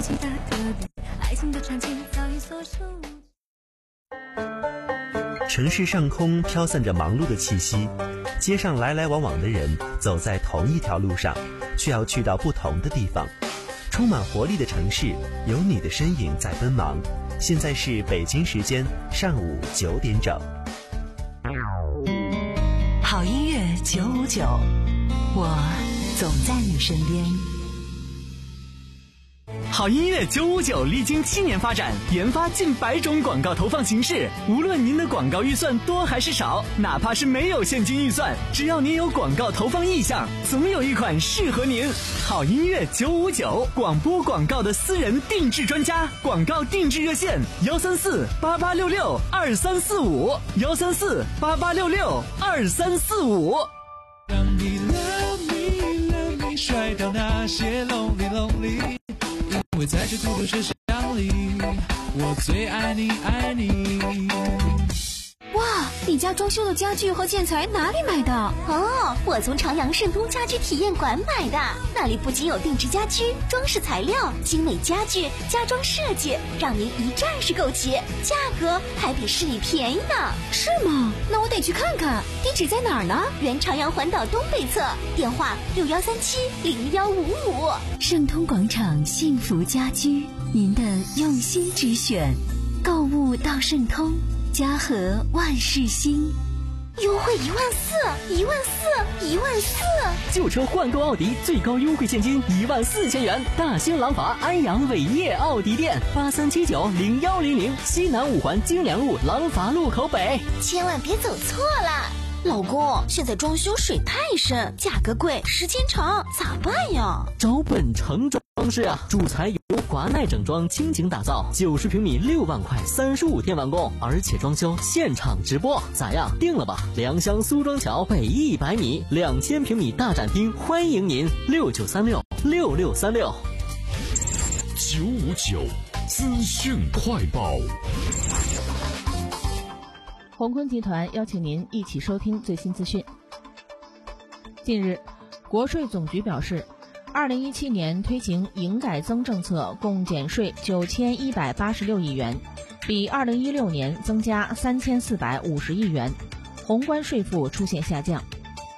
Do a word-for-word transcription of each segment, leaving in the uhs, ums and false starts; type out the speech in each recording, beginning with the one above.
情大特别，爱情的传奇早已所属。 城市上空飘散着忙碌的气息，街上来来往往的人走在同一条路上，却要去到不同的地方。充满活力的城市，有你的身影在奔忙。现在是北京时间上午九点整。 好音乐九五九，我总在你身边。 好音乐九五九历经七年发展，研发近百种广告投放形式。无论您的广告预算多还是少，哪怕是没有现金预算，只要您有广告投放意向，总有一款适合您。好音乐九五九，广播广告的私人定制专家，广告定制热线幺三四八八六六二三四五幺三四八八六六二三四五。 让你 love me love me 甩掉那些 lonely lonely，因为在这孤独世界里，我最爱你爱你。 哇，你家装修的家具和建材哪里买的？ 哦，我从长阳盛通家居体验馆买的，那里不仅有定制家居、装饰材料、精美家具、家装设计，让您一站式购齐，价格还比市里便宜呢。 是吗？那我得去看看。地址在哪儿呢？ 原长阳环岛东北侧，电话六幺三七零幺五五。 盛通广场幸福家居，您的用心之选，购物到盛通，家和万事兴。 优惠一万四，一万四，一万四！ 旧车换购奥迪最高优惠现金一万四千元。大兴朗法安阳伟业奥迪店八三七九零幺零零，西南五环京良路朗法路口北。 千万别走错了。老公，现在装修水太深，价格贵，时间长，咋办呀？ 找本城装饰啊，主材由华奈整装倾情打造，九十平米六万块，三十五天完工，而且装修现场直播，咋样？定了吧？良乡苏庄桥北一百米，两千平米大展厅，欢迎您六九三六六六三六。 九五九资讯快报。 宏坤集团邀请您一起收听最新资讯。近日，国税总局表示，二零一七年推行营改增政策，共减税九千一百八十六亿元，比二零一六年增加三千四百五十亿元，宏观税负出现下降。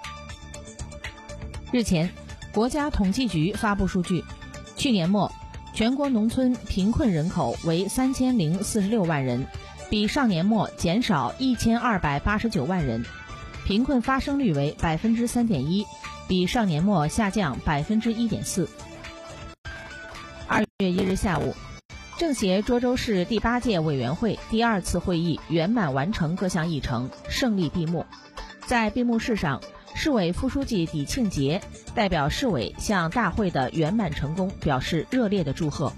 日前，国家统计局发布数据，去年末，全国农村贫困人口为三千零四十六万人，比上年末减少一千二百八十九万人，贫困发生率为百分之三点一，比上年末下降百分之一点四。二月一日下午，政协涿州市第八届委员会第二次会议圆满完成各项议程，胜利闭幕。在闭幕式上，市委副书记李庆杰代表市委向大会的圆满成功表示热烈的祝贺。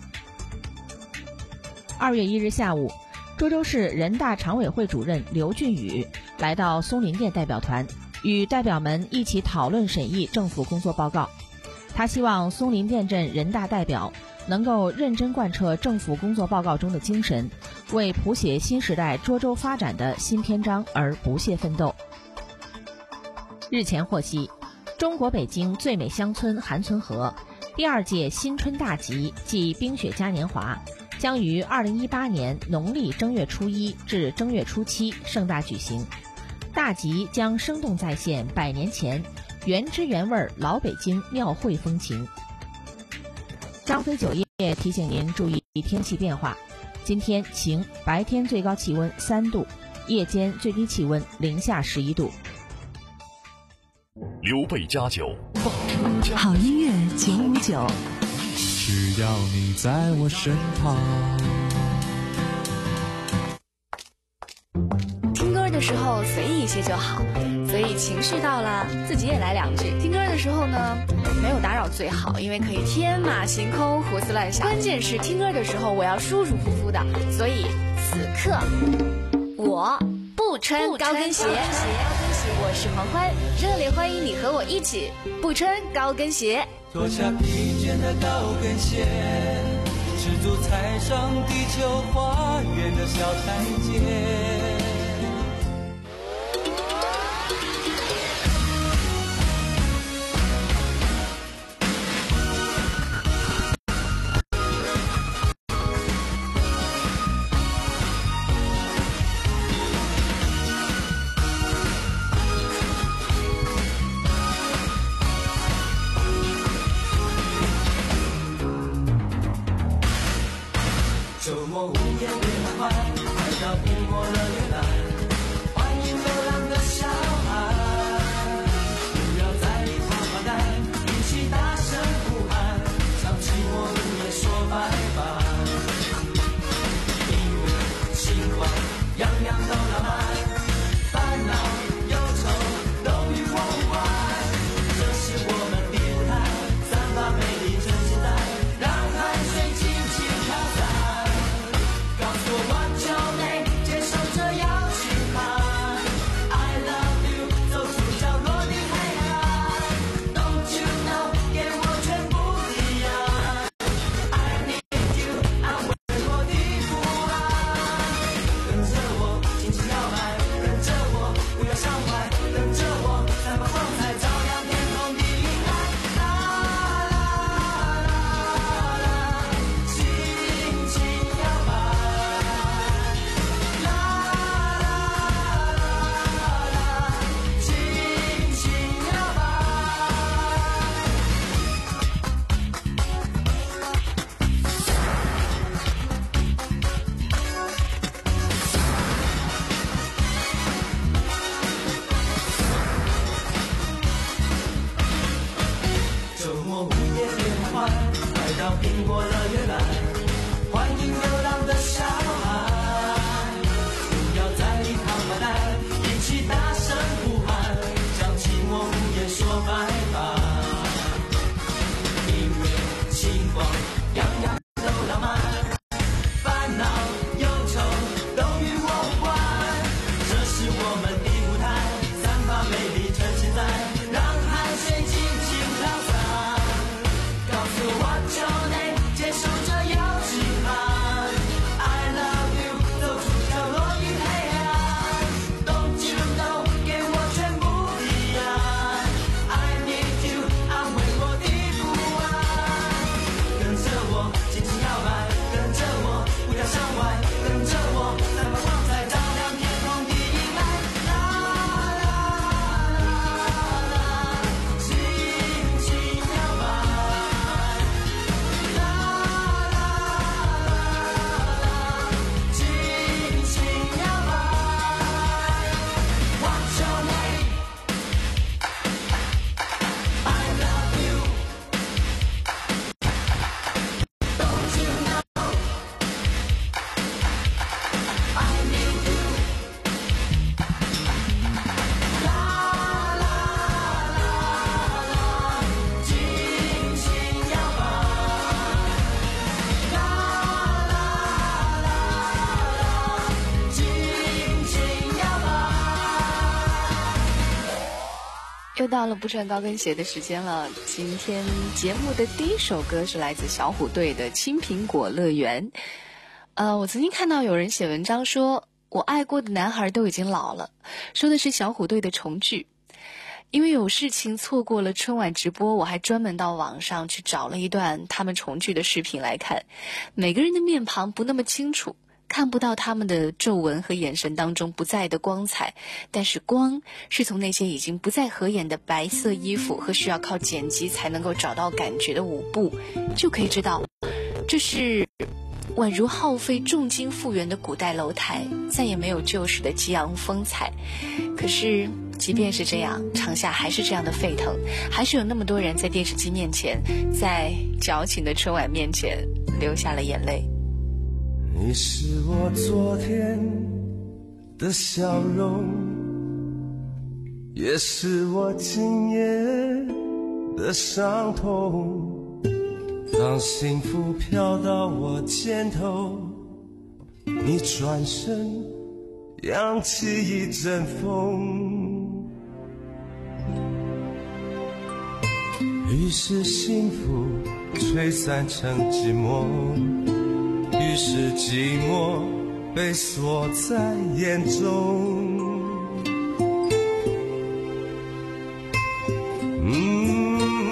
二月一日下午，涿州市人大常委会主任刘俊宇来到松林店代表团，与代表们一起讨论审议政府工作报告。他希望松林店镇人大代表能够认真贯彻政府工作报告中的精神，为谱写新时代涿州发展的新篇章而不懈奋斗。日前获悉，中国北京最美乡村韩村河第二届新春大集暨冰雪嘉年华将于二零一八年农历正月初一至正月初七盛大举行。大集将生动再现百年前原汁原味老北京庙会风情。张飞酒业提醒您注意天气变化，今天晴，白天最高气温三度，夜间最低气温零下十一度。 刘备家酒， 好音乐九五九， 只要你在我身旁。 听歌的时候随意一些就好，所以情绪到了自己也来两句。听歌的时候呢，没有打扰最好，因为可以天马行空胡思乱想。关键是听歌的时候我要舒舒服服的，所以此刻我不穿高跟鞋。我是黄欢，热烈欢迎你和我一起不穿高跟鞋。 脱下疲倦的高跟鞋，赤足踩上地球花园的小台阶。 点缓缓，来到苹果乐园来，欢迎流浪的小孩，不要在里躺发呆，一起大声呼喊，将寂寞无言说拜拜。音乐星光样样都浪漫，烦恼忧愁都与我无关，这是我们的舞台，散发美丽趁现在，让汗水尽情飘散。告诉我 what's your name， 接受这邀请函 I love you， 走出角落与黑暗 Don't you know， 给我全部的爱 I need you， 安慰我的不安。跟着我尽情摇摆，跟着我不要向外，跟着我散发光彩，照亮天空的阴霾。啦啦啦啦，尽情摇摆。啦啦啦啦，尽情摇摆。What's your name？ I love you。Don't you know？ I need you。啦啦啦啦，尽情摇摆。啦啦啦啦，尽情摇摆。 又到了不穿高跟鞋的时间了。今天节目的第一首歌是来自小虎队的《青苹果乐园》。呃，我曾经看到有人写文章说，我爱过的男孩都已经老了，说的是小虎队的重聚。因为有事情错过了春晚直播，我还专门到网上去找了一段他们重聚的视频来看。每个人的面庞不那么清楚，看不到他们的皱纹和眼神当中不在的光彩，但是光是从那些已经不再合眼的白色衣服和需要靠剪辑才能够找到感觉的舞步，就可以知道这是宛如耗费重金复原的古代楼台，再也没有旧时的激昂风采。可是即便是这样，场下还是这样的沸腾，还是有那么多人在电视机面前，在矫情的春晚面前流下了眼泪。 你是我昨天的笑容，也是我今夜的伤痛。当幸福飘到我肩头，你转身扬起一阵风，于是幸福吹散成寂寞，于是寂寞被锁在眼中。嗯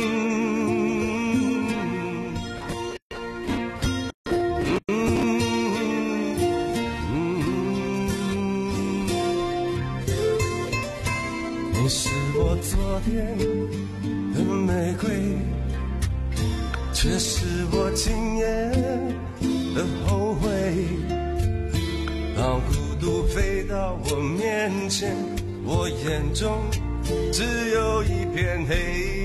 你是我昨天的玫瑰，却是我今夜的后悔。当孤独飞到我面前，我眼中只有一片黑。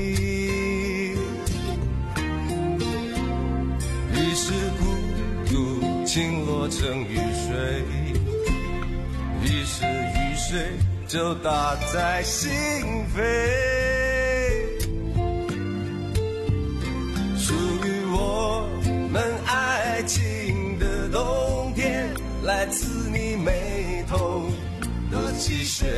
于是孤独倾落成雨水，于是雨水就打在心扉。属于我们爱情的冬天，来自你眉头的积雪，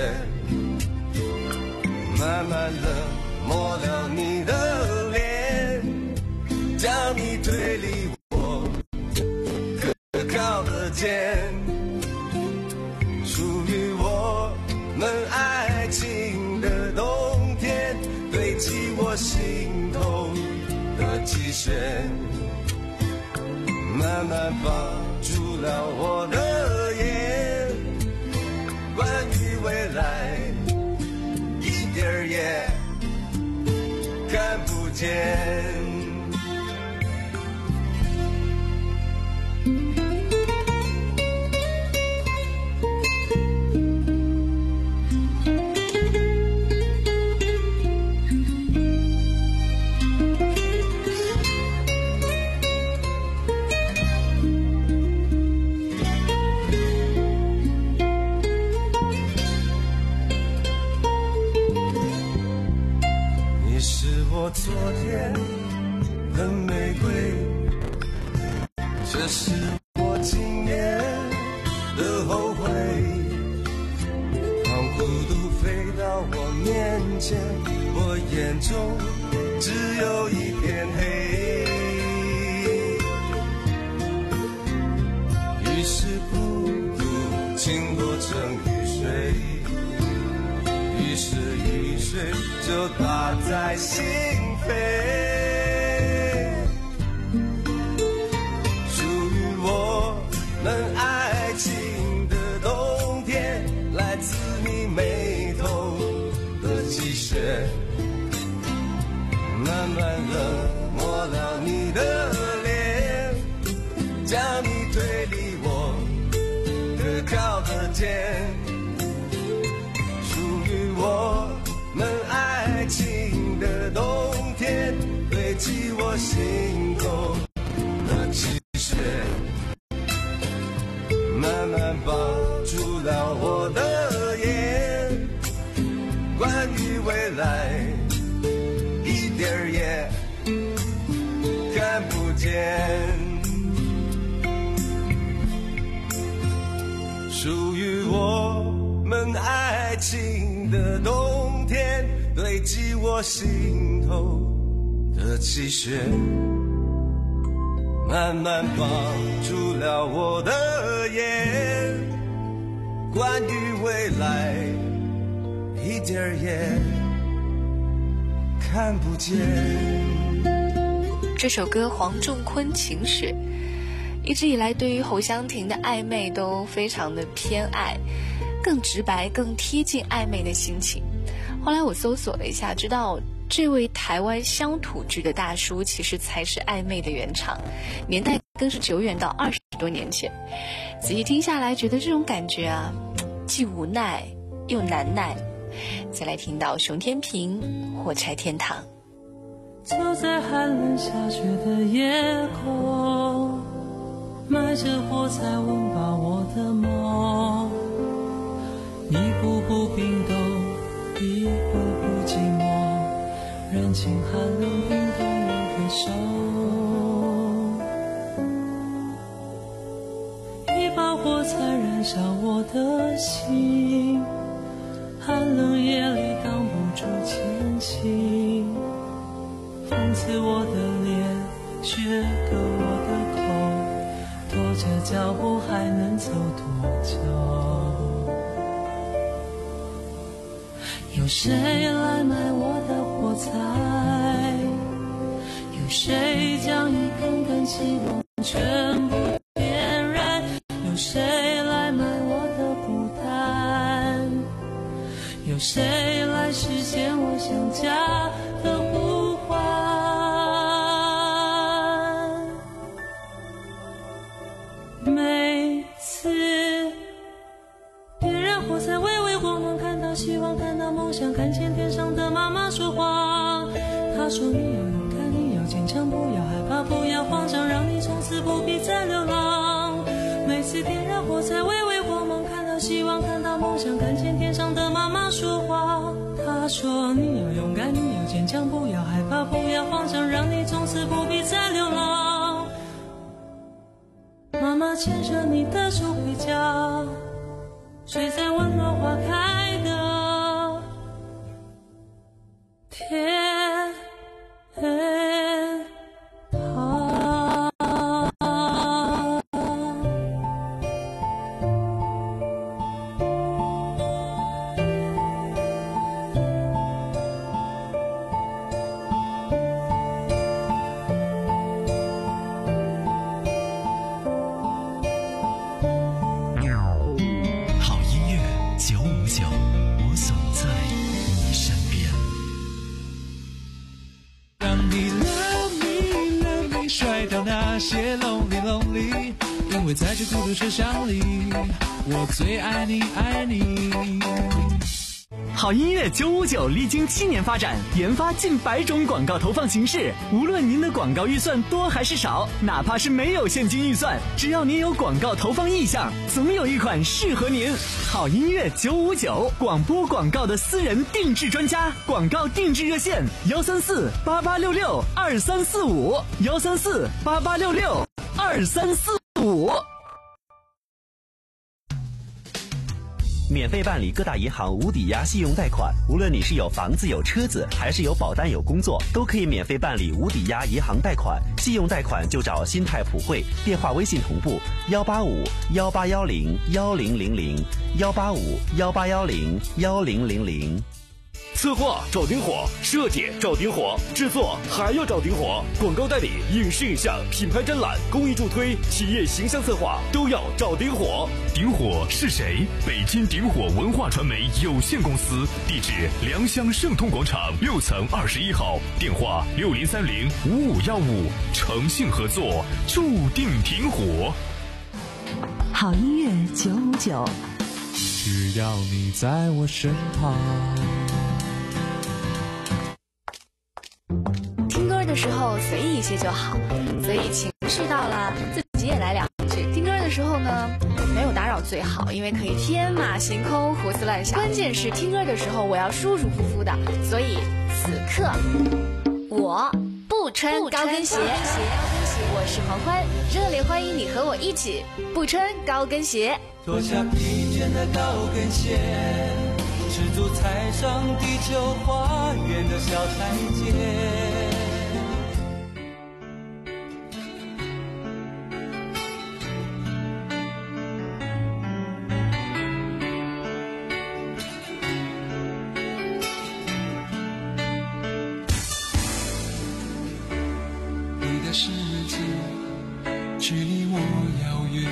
慢慢地抹了你的脸，将你推离我可靠的肩。属于我们爱情的冬天，堆积我心头的积雪，慢慢放出了我的眼。关于未来，一点儿也看不见。 玫瑰，这是我今夜的后悔。当孤独飞到我面前，我眼中只有一片黑。于是孤独倾落成雨水，于是雨水就打在心扉。属于我们爱情的冬天，来自你眉头的积雪，慢慢地磨了你的脸，将你推离我可靠的肩。属于我们爱情的冬天，堆积我心头的积雪，慢慢绑住了我的眼。关于未来，一点儿也看不见。属于我们爱情的冬天，堆积我心头的积雪，慢慢绑住了我的眼。关于未来，一点儿也看不见。 这首歌黄仲坤情史，一直以来对于侯湘婷的暧昧都非常的偏爱，更直白更贴近暧昧的心情。后来我搜索了一下，知道这位台湾乡土剧的大叔其实才是暧昧的原唱，年代更是久远到二十多年前。仔细听下来，觉得这种感觉啊，既无奈又难耐。再来听到熊天平《火柴天堂》。 走在寒冷下雪的夜空，埋着火柴温饱我的梦，一步步冰冻，一步步寂寞，人情寒冷冰冻我的手，一把火柴燃烧我的心，寒冷夜里挡不住前行，风刺我的脸，雪割我的口，拖着脚步还能走多久？有谁来买我的火柴？有谁将一根根希望全部点燃？有谁来买我的孤单？有谁来实现我想家的呼唤？每次点燃火柴，微微光芒，看到希望，看到梦想，看见天上的妈妈说话。她说你要勇敢，你要坚强，不要害怕，不要慌张，让你从此不必再流浪。每次点燃火柴，微微光芒，看到希望，看到梦想，看见天上的妈妈说话。她说你要勇敢，你要坚强，不要害怕，不要慌张，让你从此不必再流浪。妈妈牵着你的手回家，睡在温暖花开的天堂。 好音乐九五九，我总在你身边。 让你 love me love me 甩掉那些 lonely lonely， 因为在这孤独车厢里，我最爱你爱你。 好音乐九五九历经七年发展，研发近百种广告投放形式。无论您的广告预算多还是少，哪怕是没有现金预算，只要您有广告投放意向，总有一款适合您。好音乐九五九，广播广告的私人定制专家，广告定制热线：幺三四八八六六二三四五，幺三四八八六六二三四五。 免费办理各大银行无抵押信用贷款，无论你是有房子有车子，还是有保单有工作，都可以免费办理无抵押银行贷款。信用贷款就找新泰普惠，电话微信同步幺八五幺八幺零幺零零零幺八五幺八幺零幺零零零。 策划找顶火，设计找顶火，制作还要找顶火，广告代理、影视影像、品牌展览、公益助推、企业形象策划都要找顶火。 顶火是谁？北京顶火文化传媒有限公司，地址良乡盛通广场六层二十一号，电话六零三零五五幺五，诚信合作，注定顶火。 好音乐九五九， 只要你在我身旁。 的时候随意一些就好，所以情绪到了自己也来两句。听歌的时候呢，没有打扰最好，因为可以天马行空胡思乱想。关键是听歌的时候我要舒舒服服的，所以此刻我不穿高跟鞋。我是黄欢，热烈欢迎你和我一起不穿高跟鞋。 脱下疲倦的高跟鞋，赤足踩上地球花园的小台阶。 世界距离我遥远，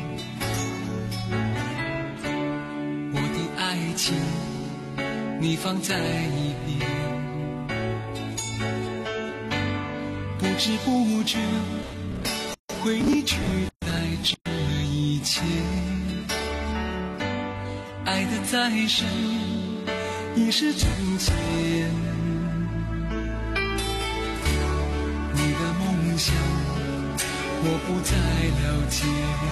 我的爱情你放在一边，不知不觉为你取代这一切，爱的再深已是真切。想我不再了解，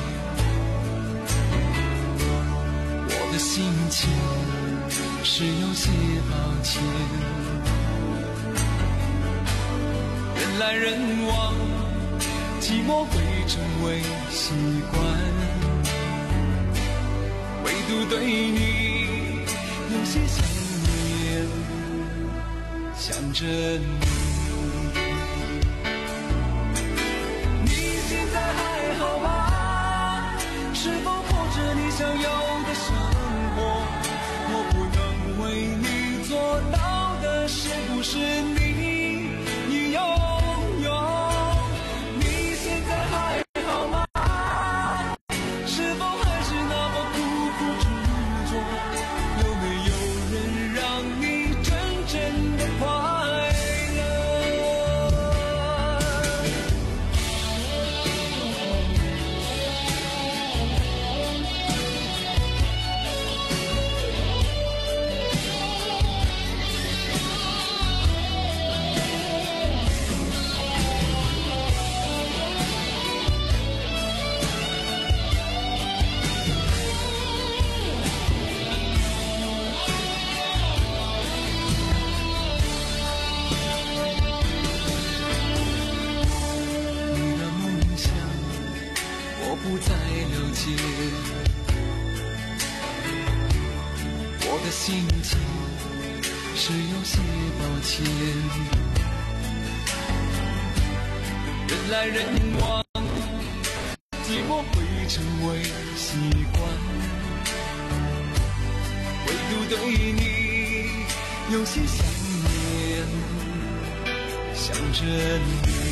我的心情是有些抱歉。人来人往，寂寞会成为习惯，唯独对你有些想念，想着你。是否过着你想要的生活？我不能为你做到的，是不是你已拥有？你现在还好吗？是否还是那么苦苦执着？有没有人让你真正的快乐？不再了解，我的心情是有些抱歉。人来人往，寂寞会成为习惯，唯独对你有些想念，想着你。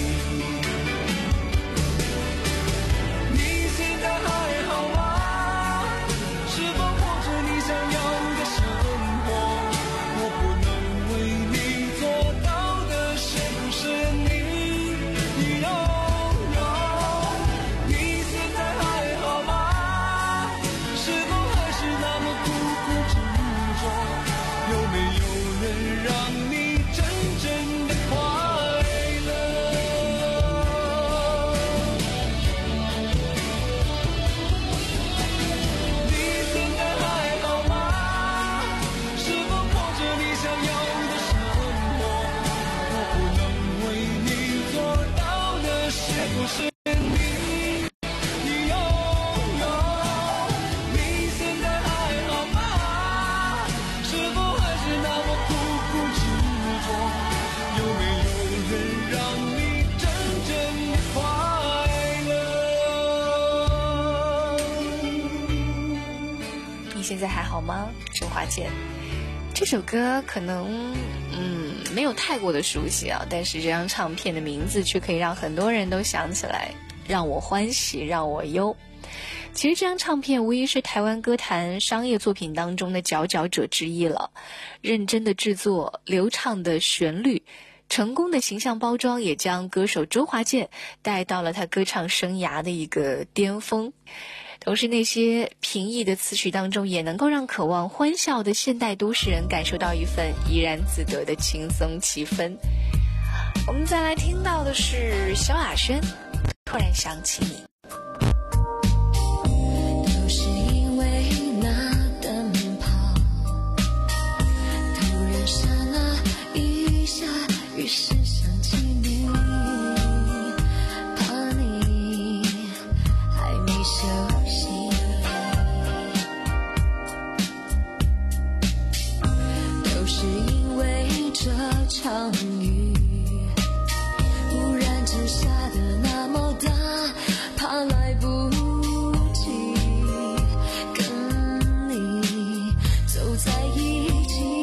有你现在还好吗？周华健。这首歌可能嗯没有太过的熟悉啊，但是这张唱片的名字却可以让很多人都想起来，让我欢喜让我忧。其实这张唱片无疑是台湾歌坛商业作品当中的佼佼者之一了，认真的制作，流畅的旋律，成功的形象包装，也将歌手周华健带到了他歌唱生涯的一个巅峰。同时那些平易的词曲当中，也能够让渴望欢笑的现代都市人感受到一份怡然自得的轻松气氛。我们再来听到的是萧亚轩，突然想起你。 都是因为那灯泡突然刹那一下，于是想起你，怕你还没休息，都是因为这场雨忽然间下得那么大，怕来不及跟你走在一起，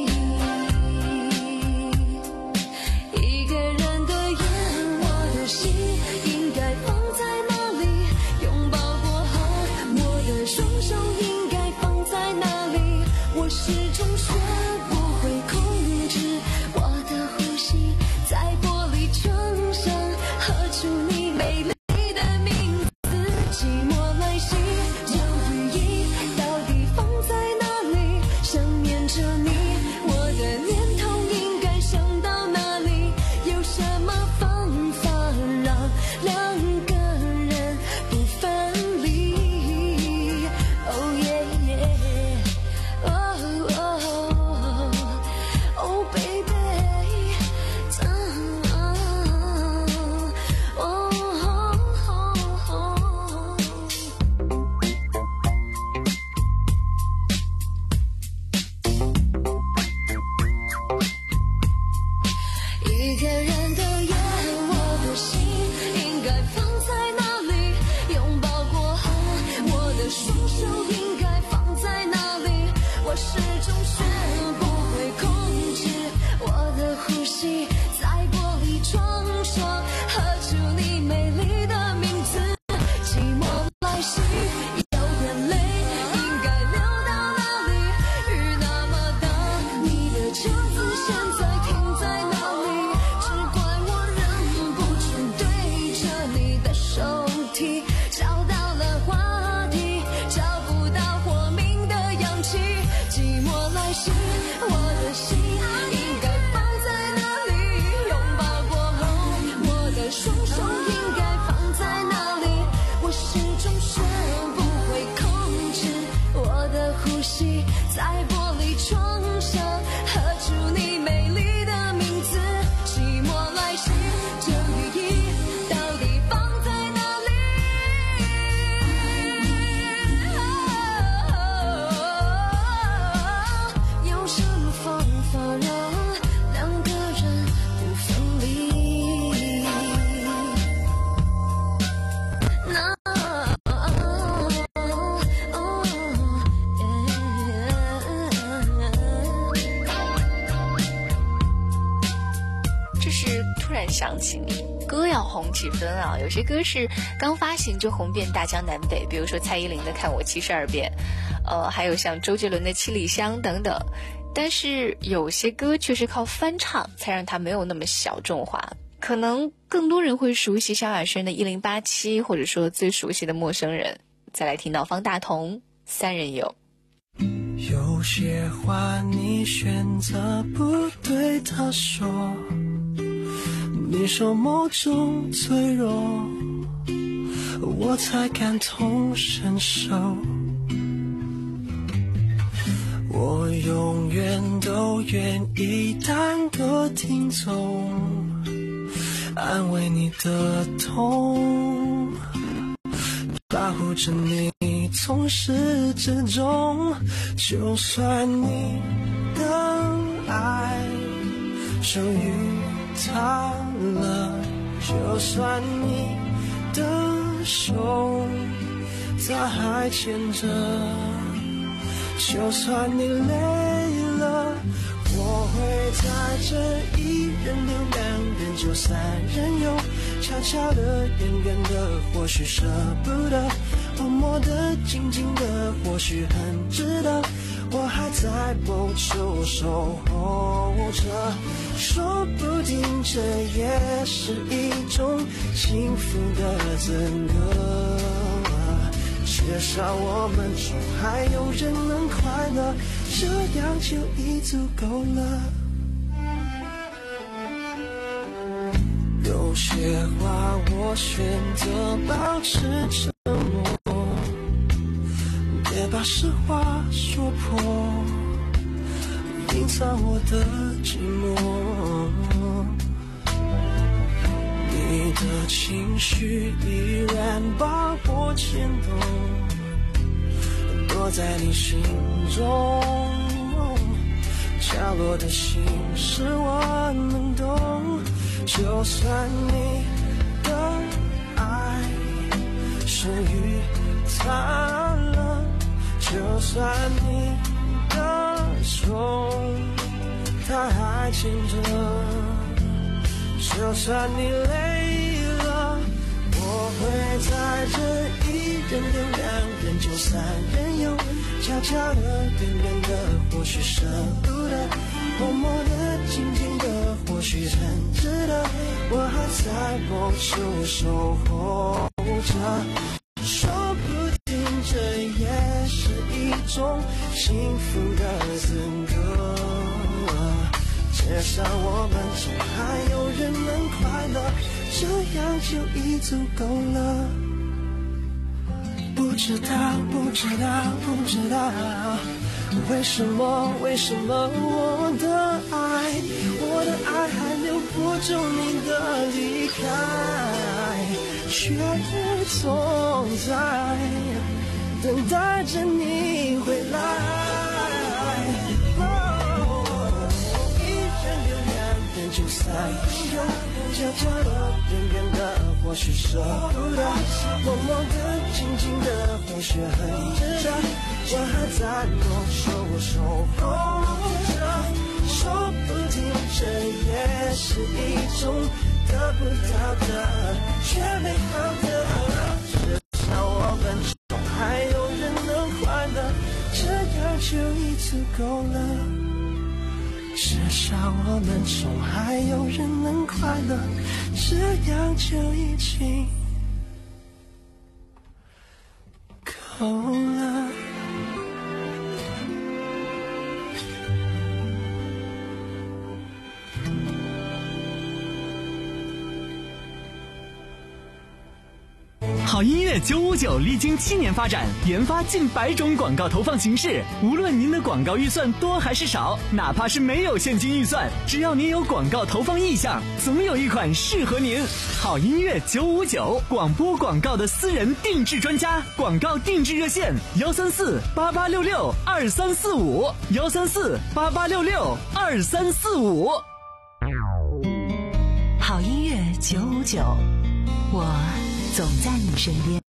一个人的夜，我的心应该放在哪里？拥抱过后，我的双手应该放在哪里？我始终学不会控制我的呼吸，在玻璃窗上合出你美丽的名字，寂寞来袭，这雨衣到底放在哪里？想念着你，我的念头应该想到哪里？有什么方法让两个人不分离？ Oh yeah yeah Oh oh Oh baby一个人的夜，我的心应该放在哪里？拥抱过后，我的双手应该放在哪里？我始终学不会控制我的呼吸，在玻璃窗上合出你美丽的名字，寂寞来袭，有眼泪应该流到哪里？雨那么大，你的车子现在停在哪里？只怪我忍不住对着你的手提，找到了话题，找不到活命的氧气，寂寞来袭，我的心应该放在哪里？拥抱过后，我的双手应该放在哪里？我始终学不会控制我的呼吸，在玻璃窗上合出你美丽的名字，寂寞来袭，这雨衣到底放在哪里？有什么方法让两个人不分离？那这是突然想起你，歌要红几分啊？有些歌是刚发行就红遍大江南北，比如说蔡依林的《看我七十二变》，呃，还有像周杰伦的《七里香》等等。但是有些歌却是靠翻唱才让它没有那么小众化。可能更多人会熟悉萧亚轩的一零八七，或者说最熟悉的陌生人。再来听到方大同《三人游》。 有些话你选择不对他说，你说某种脆弱，我才感同身受。我永远都愿意当个听众，安慰你的痛，保护着你从始至终。就算你的爱属于他了，就算你的手他还牵着， 就算你累了，我会在这一人留两人就三人游，悄悄的远远的或许舍不得，默默的静静的或许很值得，我还在某处守候着，说不定这也是一种幸福的资格，至少我们中还有人能快乐，这样就已足够了。有些话我选择保持沉默，别把实话说破，隐藏我的寂寞。你的情绪依然把我牵动，躲在你心中角落的心事我能懂，就算你的爱属于他了，就算你的手他还牵着，就算你累了，我会在这一人留两人就三人游，悄悄的远远的或许舍不得，默默的静静的或许很值得，我还在某处守候着，说不定这也是一种幸福的资格，至少我们中还有人能快乐，这样就已足够了。不知道不知道不知道为什么为什么我的爱我的爱还留不住你的离开，却总在等待着你回来。就三人游，悄悄的远远的或许舍不得，默默的静静的或许很值得，我还在某处守候着，说不定这也是一种得不到的却美好的，至少我们中还有人能快乐，这样就已足够了。至少我们中还有人能快乐，这样就已经够了。 好音乐九五九历经七年发展，研发近百种广告投放形式。无论您的广告预算多还是少，哪怕是没有现金预算，只要您有广告投放意向，总有一款适合您。好音乐九五九，广播广告的私人定制专家，广告定制热线幺三四八八六六二三四五幺三四八八六六二三四五。 好音乐九五九，我总在你身边。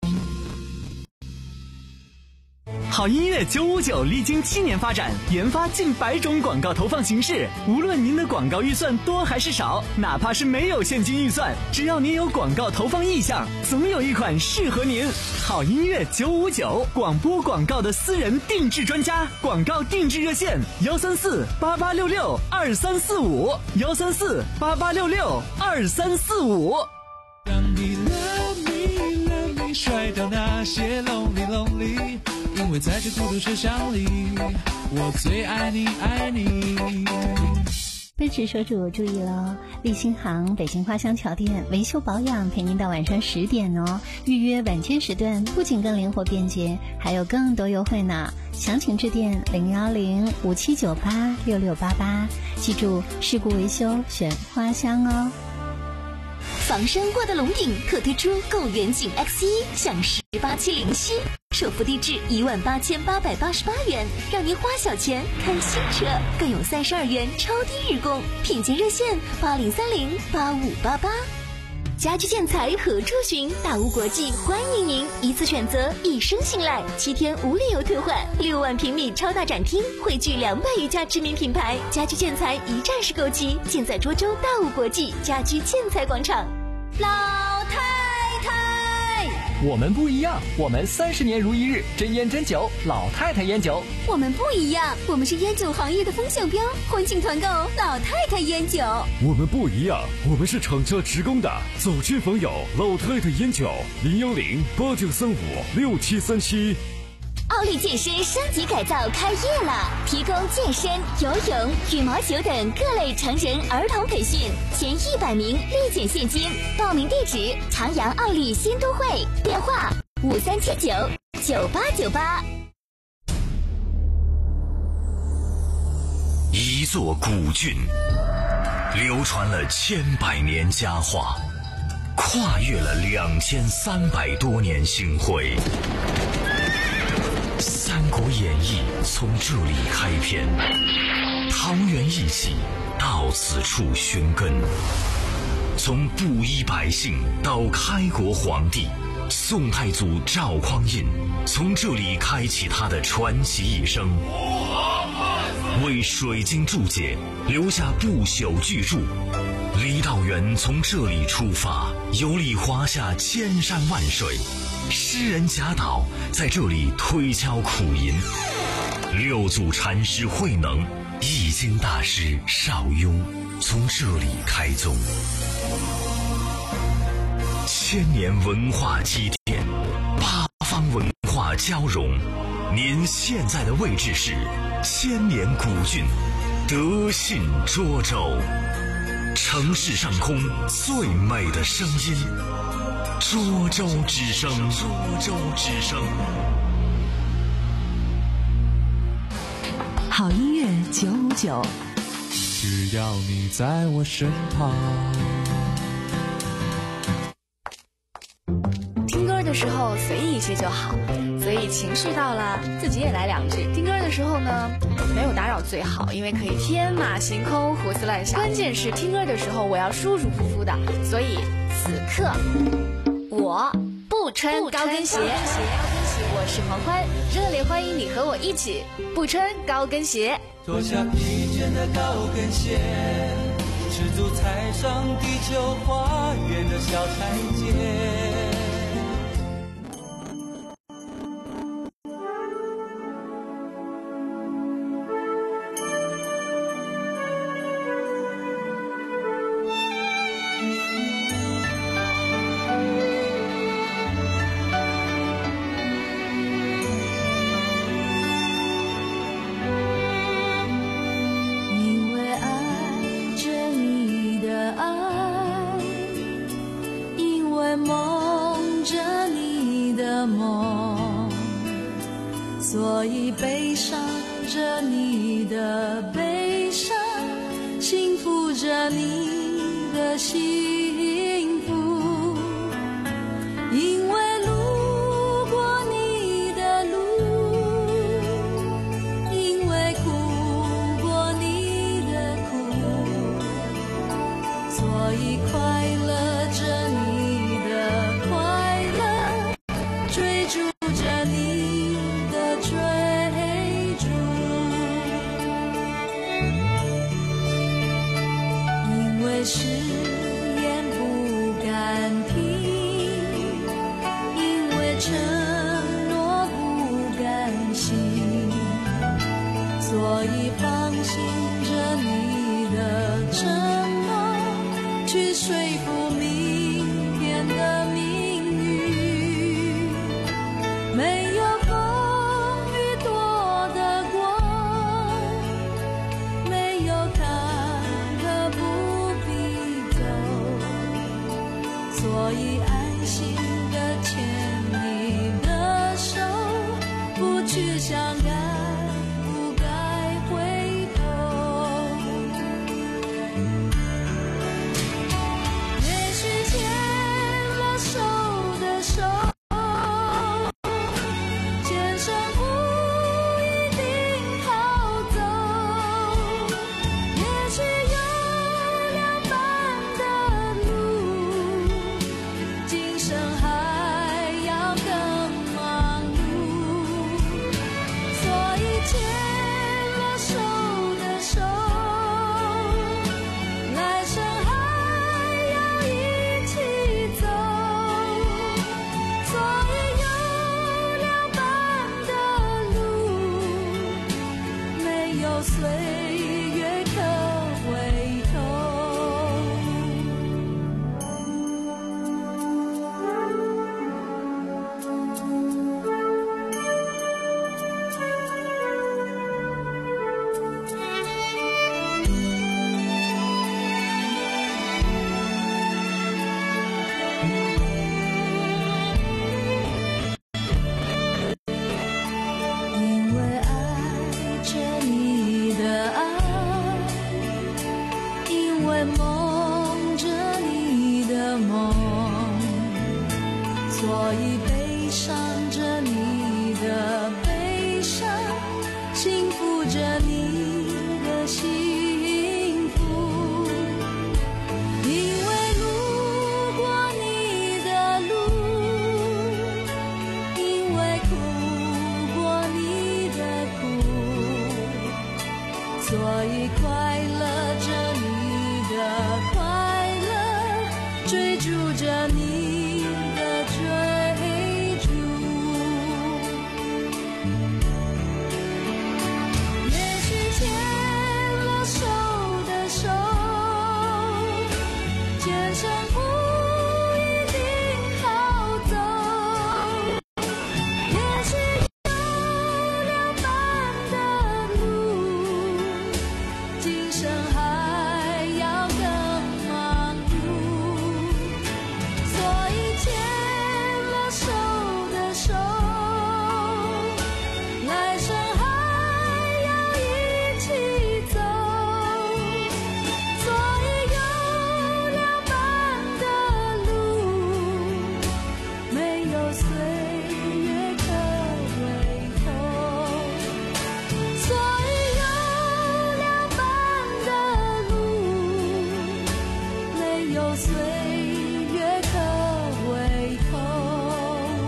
好音乐九五九历经七年发展，研发近百种广告投放形式。无论您的广告预算多还是少，哪怕是没有现金预算，只要您有广告投放意向，总有一款适合您。好音乐九五九，广播广告的私人定制专家，广告定制热线幺三四八八六六二三四五幺三四八八六六二三四五。 让你 love me love me 甩掉那些 lonely lonely， 因为在这孤独车厢里，我最爱你爱你。 奔驰车主注意喽！立新行北京花乡桥店维修保养陪您到晚上十点哦。预约晚间时段不仅更灵活便捷，还有更多优惠呢。详情致电零幺零五七九八六六八八，记住事故维修选花乡哦。 仿生过的龙顶特推出购远景 X 一 享十八期零息，首付低至一万八千八百八十八元，让您花小钱看新车，更有三十二元超低日供，品鉴热线八零三零八五八八。 家居建材何处寻？大屋国际欢迎您一次选择，一生信赖，七天无理由退换，六万平米超大展厅，汇聚两百余家知名品牌，家居建材一站式购齐，尽在涿州大屋国际家居建材广场。 老太太， 我们不一样，我们三十年如一日，真烟真酒，老太太烟酒。 我们不一样，我们是烟酒行业的风向标，欢庆团购老太太烟酒。 我们不一样，我们是厂家直供的，走亲访友，老太太烟酒，零幺零八九三五六七三七。 奥利健身升级改造开业了，提供健身、游泳、羽毛球等各类成人儿童培训，前一百名立减现金。报名地址：长阳奥利新都会，电话五三七九九八九八。 一座古郡，流传了千百年佳话，跨越了两千三百多年星辉。《三国演义》从这里开篇，桃园义气到此处寻根。从布衣百姓到开国皇帝，宋太祖赵匡胤从这里开启他的传奇一生，为水晶注解留下不朽巨著。李道元从这里出发，游历华夏千山万水。诗人贾岛在这里推敲苦吟，六祖禅师慧能、易经大师邵雍从这里开宗。千年文化积淀，八方文化交融。您现在的位置是千年古郡德信涿州，城市上空最美的声音。涿州之声，涿州之声。 好音乐九五九， 只要你在我身旁。 听歌的时候随意一些就好，所以情绪到了，自己也来两句。听歌的时候呢，没有打扰最好，因为可以天马行空、胡思乱想。关键是听歌的时候，我要舒舒服服的，所以此刻。我不穿高跟鞋，我是黄欢，热烈欢迎你和我一起不穿高跟鞋。 脱下疲倦的高跟鞋，赤足踩上地球花园的小台阶。 所以悲伤着你的悲伤，幸福着你的幸福，因为路过你的路，因为哭过你的苦，所以快乐着你的快乐，追逐着你的追逐，因为誓言所以悲伤着你的悲伤，幸福着你的幸福。因为路过你的路，因为哭过你的苦，所以快乐着你的快乐，追逐着你的追逐。也许牵了手的手，前程不一定好走，也许有两半的路，今生还要更忙碌。所以牵了手的手，来生还要一起走。所以有两半的路，没有岁月可回头。所以有两半的路，没有岁月可回头。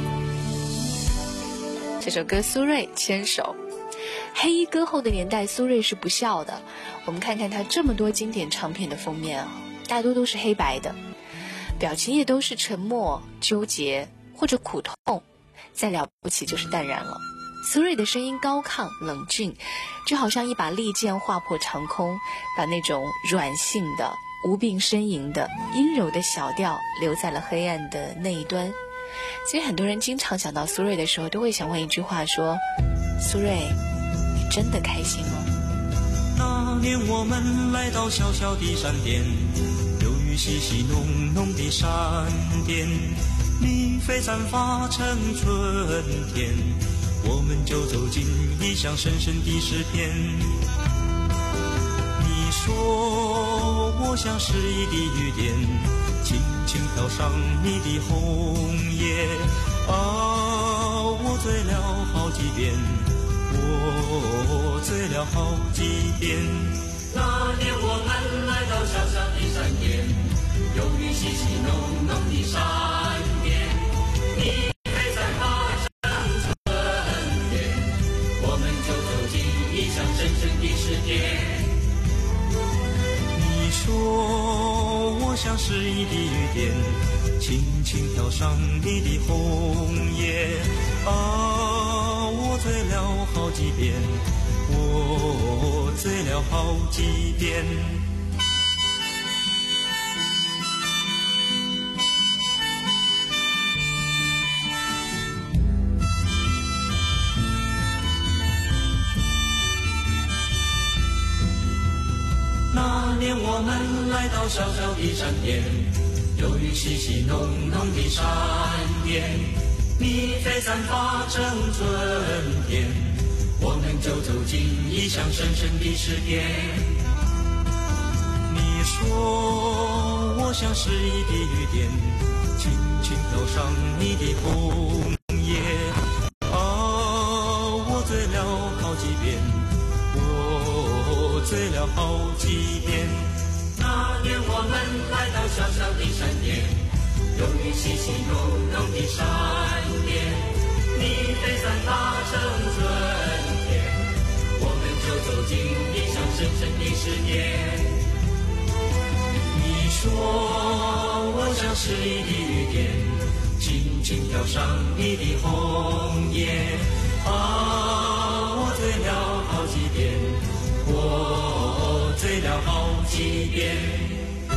这首歌苏芮牵手。黑衣歌后的年代，苏芮是不笑的。我们看看她这么多经典唱片的封面啊，大多都是黑白的，表情也都是沉默、纠结或者苦痛，再了不起就是淡然了。苏芮的声音高亢冷峻，就好像一把利剑划破长空，把那种软性的、无病呻吟的、阴柔的小调留在了黑暗的那一端。所以很多人经常想到苏芮的时候，都会想问一句话说：苏芮，你真的开心吗？ 那年我们来到小小的山巅，有雨淅淅浓浓的闪电，蜜蜂散发成春天，我们就走进异乡深深的诗篇。你说我像诗意的雨点，轻轻飘上你的红叶，啊，我醉了好几遍，我醉了好几遍。那年我们来到小小的山巅，有雨淅淅浓浓的闪电，你飞散发成春天，我们就走进异乡深深的诗篇。你说我像诗意的雨点，轻轻飘上你的红叶，啊，我醉了好几遍，我醉了好几遍。那年我们来到小小的山巅，有雨淅淅浓浓的闪电，蜜蜂散发成春天，我们就走进异乡深深的诗篇。你说我像诗意的雨点，轻轻飘上你的红叶，啊，我醉了好几遍，我醉了好几遍。那年我们来到小小的山巅，有雨淅淅浓浓的闪电，蜜蜂散发成春天，我们就走进异乡深深的诗篇。你说我像诗意的雨点，轻轻飘上你的红叶，啊，我醉了好几遍，我醉了好几遍。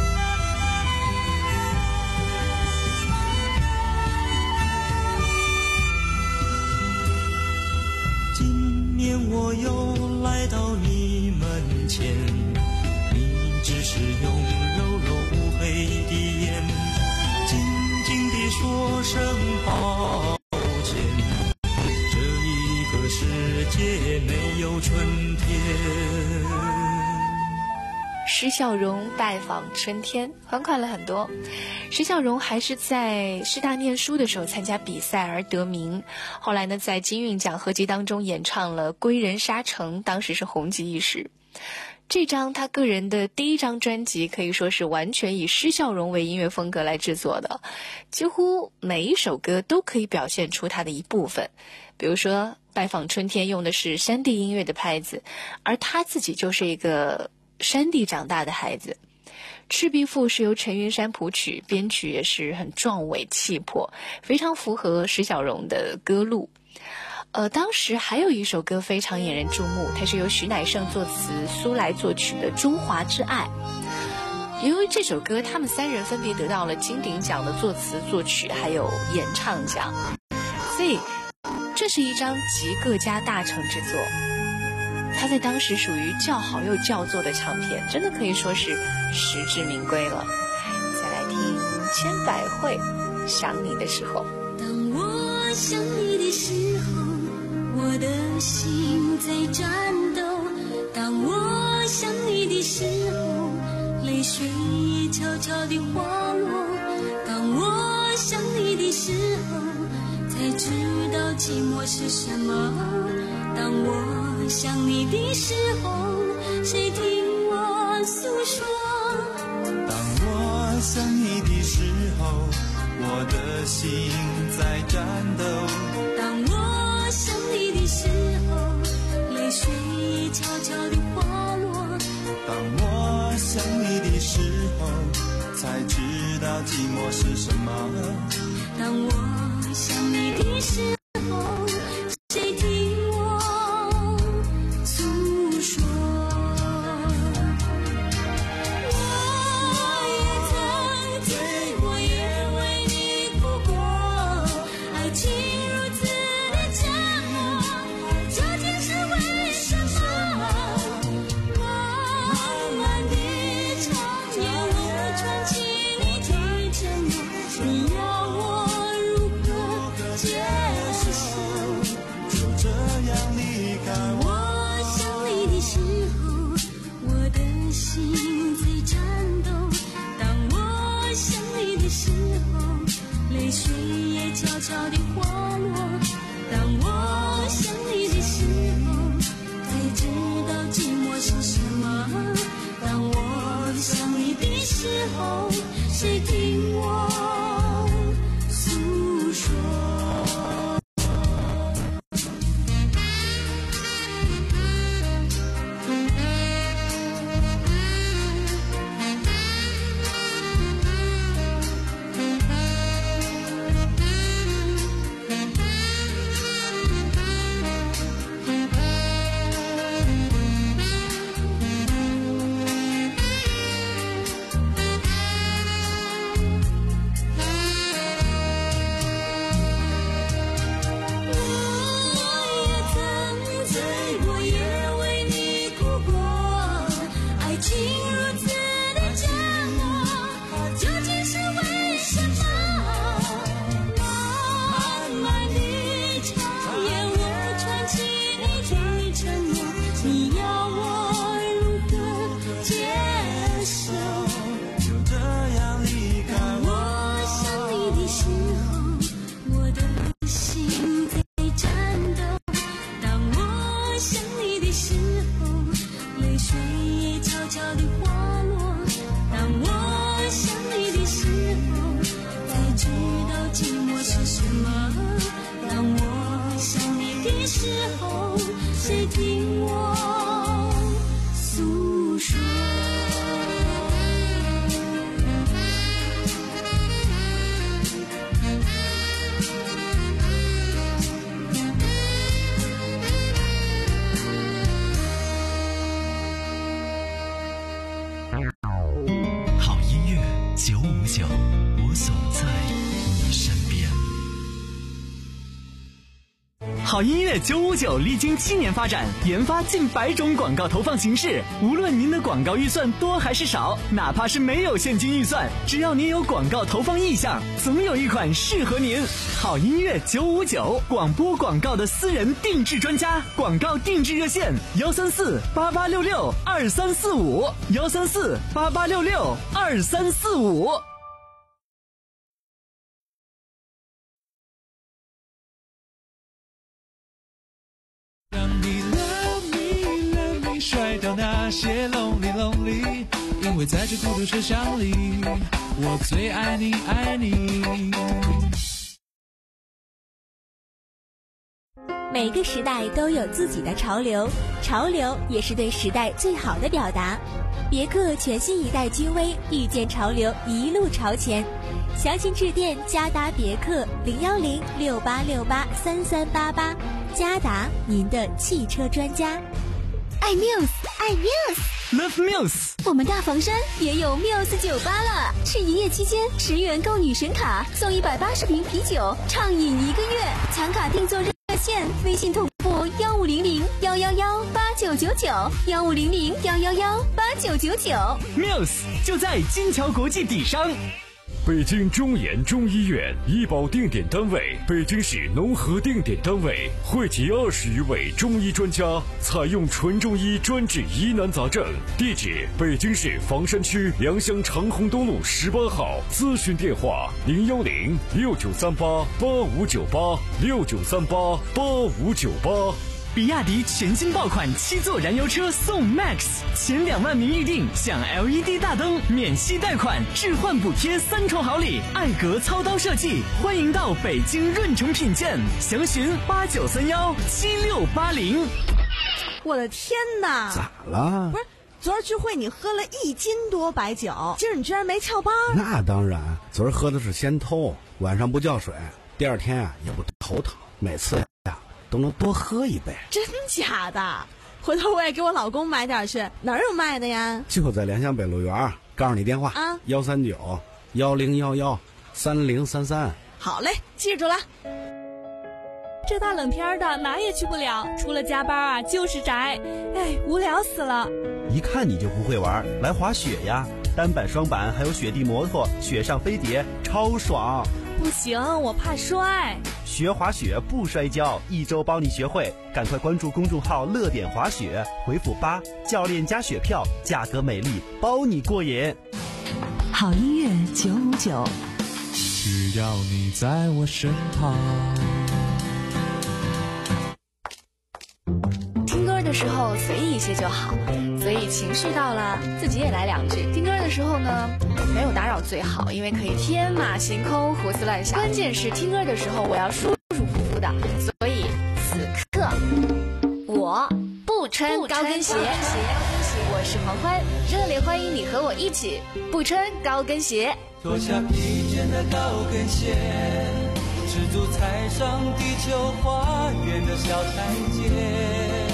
今年我又来到你门前，你只是用柔柔无黑的眼，静静地说声抱歉，这一个世界没有春天。 施孝荣拜访春天，欢快了很多。施孝荣还是在师大念书的时候参加比赛而得名，后来呢，在金韵奖合集当中演唱了《归人沙城》，当时是红极一时。这张他个人的第一张专辑可以说是完全以施孝荣为音乐风格来制作的，几乎每一首歌都可以表现出他的一部分。比如说拜访春天用的是山地音乐的拍子，而他自己就是一个山地长大的孩子。赤壁赋是由陈云山谱曲，编曲也是很壮伟气魄，非常符合施孝荣的歌路。呃，当时还有一首歌非常引人注目，它是由徐乃盛作词，苏来作曲的《中华之爱》。由于这首歌，他们三人分别得到了金鼎奖的作词、作曲还有演唱奖，所以这是一张集各家大成之作。它在当时属于叫好又叫座的唱片，真的可以说是实至名归了。再来听千百惠《想你的时候》。 当我想你的时候，我的心在颤抖。当我想你的时候，泪水也悄悄地滑落。当我想你的时候，才知道寂寞是什么。当我想你的时候，谁听我诉说？ 当我想你的时候，我的心在颤抖。 当我想你的时候，泪水也悄悄地滑落。 当我想你的时候，才知道寂寞是什么。 当我想你的时候，谁听我诉说？我也曾醉过，也为你哭过，爱情如此的折磨，究竟是为什么？漫漫的长夜，我串起你的承诺，你要我如何接受？ 就这样离开我。 我想你的时候，我的心在颤抖。当我想你的时候，泪水也悄悄地滑落。当我想你的时候，才知道寂寞是什么。当我想你的时候，谁听我诉说？ 好音乐九五九历经七年发展，研发近百种广告投放形式。无论您的广告预算多还是少，哪怕是没有现金预算，只要您有广告投放意向，总有一款适合您。好音乐九五九，广播广告的私人定制专家，广告定制热线：幺三四八八六六二三四五，幺三四八八六六二三四五。 甩掉那些 lonely lonely， 因为在这孤独车厢里，我最爱你爱你。 每个时代都有自己的潮流，潮流也是对时代最好的表达。别克全新一代君威，遇见潮流，一路朝前。详情致电嘉达别克零幺零六八六八三三八八，嘉达您的汽车专家。 爱 Muse， 爱 Muse，Love Muse。 我们大房山也有 Muse 酒吧了，是营业期间十元购女神卡，送一百八十瓶啤酒，畅饮一个月。抢卡订座热线：微信同步幺五零零幺幺幺八九九九，幺五零零幺幺幺八九九九。 Muse 就在金桥国际底商。 北京中研中医院医保定点单位，北京市农合定点单位，汇集二十余位中医专家，采用纯中医专治疑难杂症。地址：北京市房山区良乡长虹东路十八号。咨询电话：零幺零六九三八八五九八六九三八八五九八。 比亚迪全新爆款七座燃油车送 Max， 前两万名预定享 L E D 大灯、免息贷款、置换补贴三重好礼，艾格操刀设计，欢迎到北京润城品鉴，详询八九三幺七六八零。 我的天哪！ 咋了？ 不是，昨儿聚会你喝了一斤多白酒，今儿你居然没翘班？ 那当然，昨儿喝的是仙偷，晚上不叫水，第二天啊也不头疼，每次呀都能多喝一杯。 真假的？回头我也给我老公买点去。哪儿有卖的呀？ 就在良乡北路园，告诉你电话啊， 幺三九幺零幺幺三零三三。 好嘞，记住了。 这大冷天的哪也去不了，除了加班啊就是宅，哎，无聊死了。 一看你就不会玩，来滑雪呀，单板双板还有雪地摩托，雪上飞碟超爽。 不行，我怕摔。 学滑雪不摔跤，一周包你学会。赶快关注公众号乐点滑雪，回复八，教练加雪票，价格美丽，包你过瘾。 好音乐九五九， 只要你在我身旁。 听歌的时候随意一些就好，所以情绪到了自己也来两句。听歌的时候呢，没有打扰最好，因为可以天马行空胡思乱想。关键是听歌的时候我要舒舒服服的，所以此刻我不穿高跟鞋。我是黄欢，热烈欢迎你和我一起不穿高跟鞋。 脱下披肩的高跟鞋，赤足踩上地球花园的小台阶。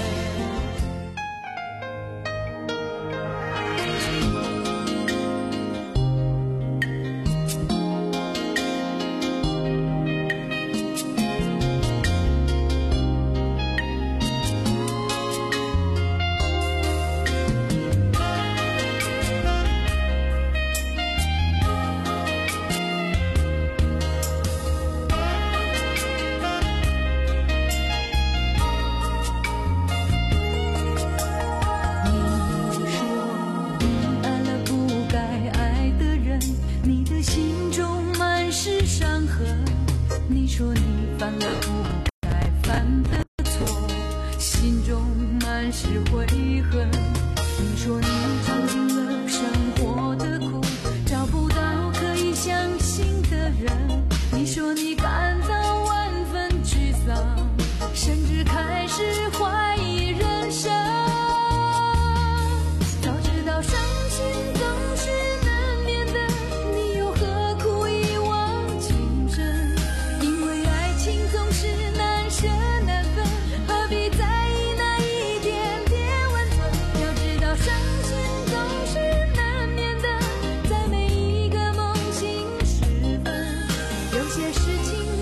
有些事情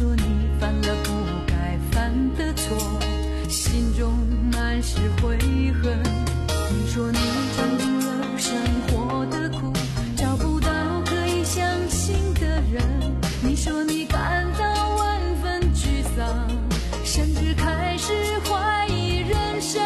说你犯了不该犯的错，心中满是悔恨。你说你尝尽了生活的苦，找不到可以相信的人。你说你感到万分沮丧，甚至开始怀疑人生。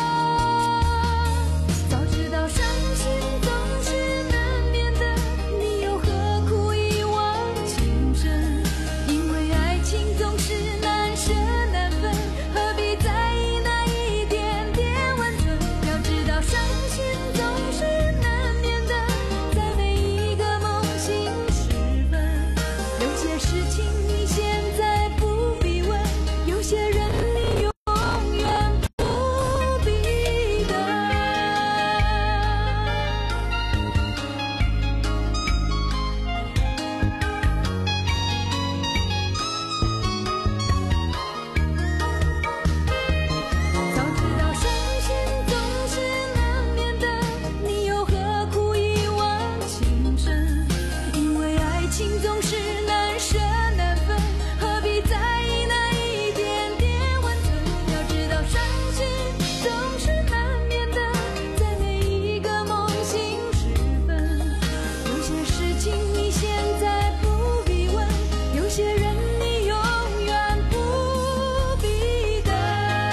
早知道伤心总是难免的，你又何苦一往情深？因为爱情总是难舍难分，何必在意那一点点温存？要知道伤心总是难免的，在每一个梦醒时分。有些事情你现在不必问，有些人你永远不必等。早知道伤心总是难免的，你又何苦一往情深？因为爱情总是难舍难分，何必在意那一点点温存？要知道伤心总是难免的，在每一个梦醒时分。有些事情你现在不必问，有些人你永远不必等。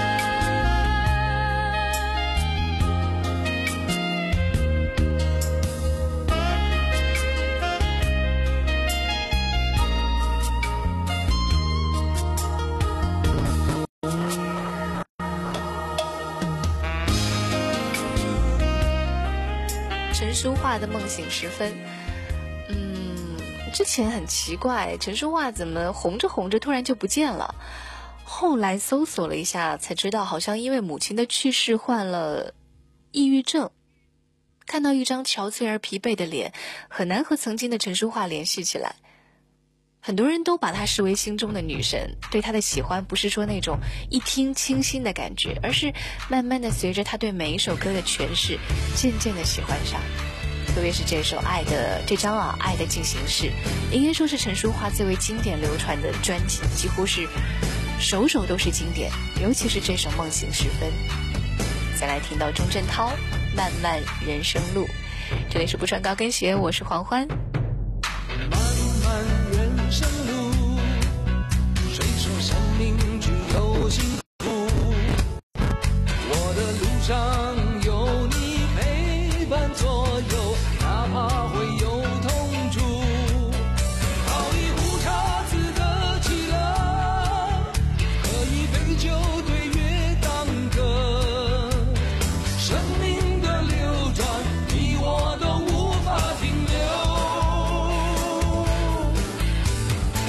陈淑桦的梦醒时分。嗯，之前很奇怪，陈淑桦怎么红着红着突然就不见了？后来搜索了一下才知道，好像因为母亲的去世患了抑郁症。看到一张憔悴而疲惫的脸，很难和曾经的陈淑桦联系起来。很多人都把她视为心中的女神，对她的喜欢不是说那种一听倾心的感觉，而是慢慢的随着她对每一首歌的诠释，渐渐的喜欢上。特别是这首《爱的》这张啊，《爱的进行式》，应该说是陈淑桦最为经典流传的专辑，几乎是首首都是经典，尤其是这首《梦醒时分》。再来听到钟镇涛《漫漫人生路》，这里是不穿高跟鞋，我是黄欢。 漫漫人生路，谁说生命只有幸福？我的路上有你陪伴左右，哪怕会有痛楚。泡一壶茶自得其乐，喝一杯酒对月当歌。生命的流转，你我都无法停留。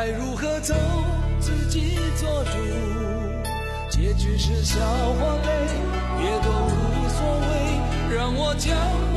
该如何走，自己做主。结局是笑或泪，也都无所谓，让我将